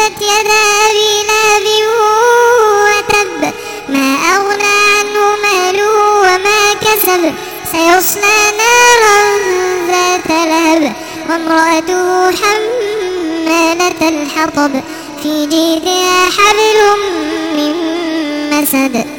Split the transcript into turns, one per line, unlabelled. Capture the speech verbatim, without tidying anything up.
تبت يدا أبي لهب وتب ما أغنى عنه ماله وما كسب سيصلى نارا ذات لهب وامرأته حمالة الحطب في جيدها حبل من مسد.